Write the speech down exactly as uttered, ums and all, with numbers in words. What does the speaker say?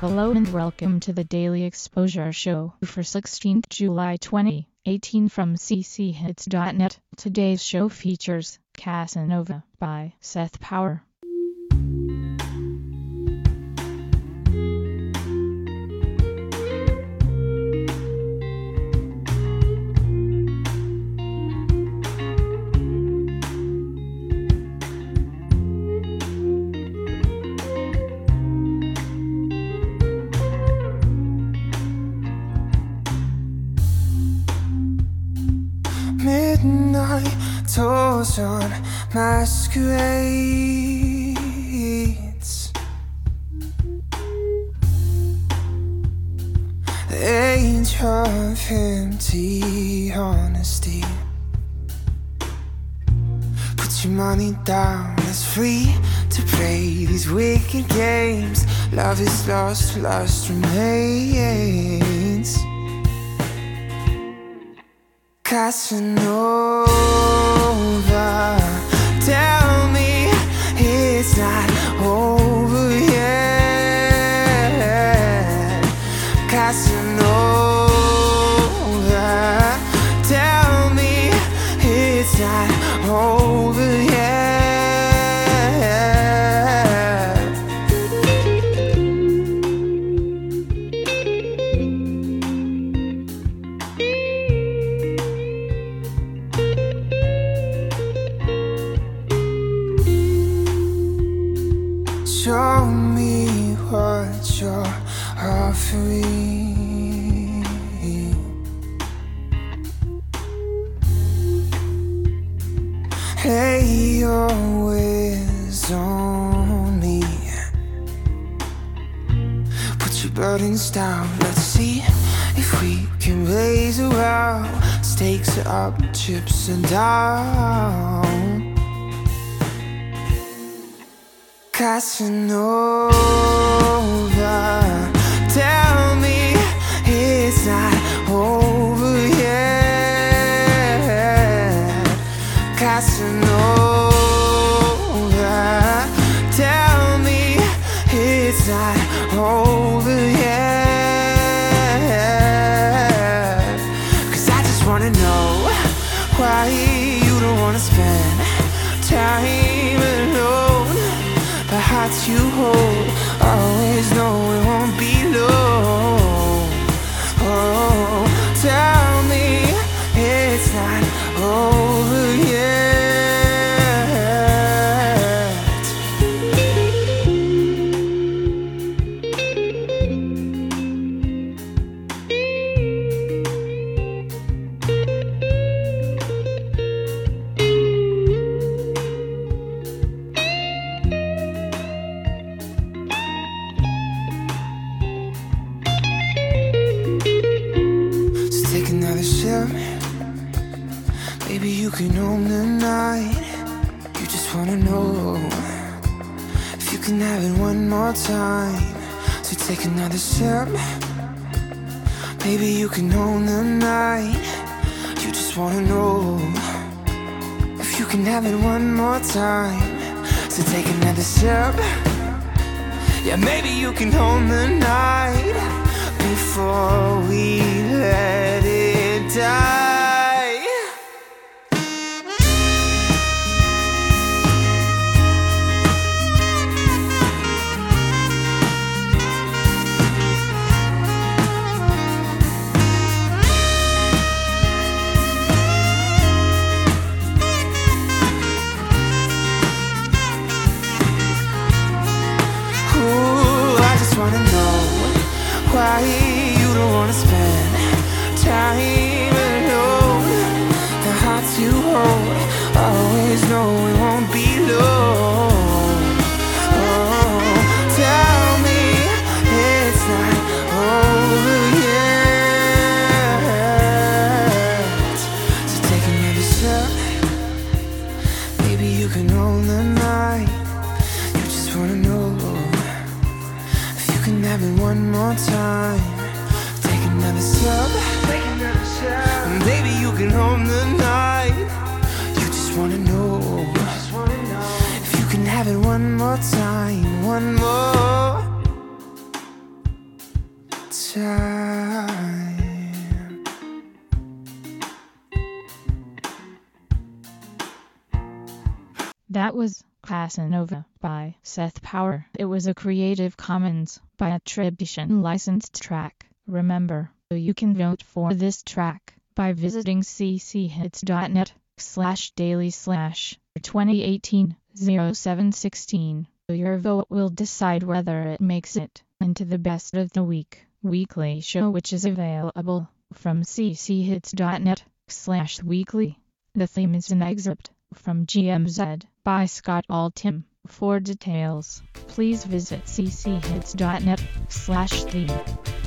Hello and welcome to the Daily Exposure Show for sixteenth July twenty eighteen from c c hits dot net. Today's show features Casanova by Seth Power. Midnight tours on masquerades. The age of empty honesty. Put your money down, it's free to play these wicked games. Love is lost, lust remains. Casanova, tell me it's not over yet. Casanova, tell me it's not over yet. Show me what you're offering. Lay your wares on me. Put your burdens down. Let's see if we can raise a row. Stakes are up, chips are down. Casanova, tell me it's not over yet. Casanova, tell me it's not over yet. 'Cause I just wanna know why you don't wanna spend time alone. The hearts you hold, always know it won't be long. Oh, tell me it's not over yet. Take another sip. Maybe you can own the night. You just wanna know if you can have it one more time. So take another sip. Maybe you can own the night. You just wanna know if you can have it one more time. So take another sip. Yeah, maybe you can own the night before we let it die. Ooh, I just wanna know why you don't wanna spend time alone. The hearts you hold, always know it won't be long. Oh, tell me it's not over yet. So take another sip. Maybe you can own the night. You just wanna know if you can have it one more time. Take another sip. Maybe you can own the night. You just wanna know if you can have it one more time. One more. time. That was Casanova by Seth Power. It was a Creative Commons by attribution licensed track. Remember, you can vote for this track by visiting cchits.net slash daily slash 2018 07 16. Your vote will decide whether it makes it into the best of the week weekly show, which is available from cchits.net slash weekly. The theme is an excerpt from G M Z by Scott Altham. For details, please visit cchits.net slash theme.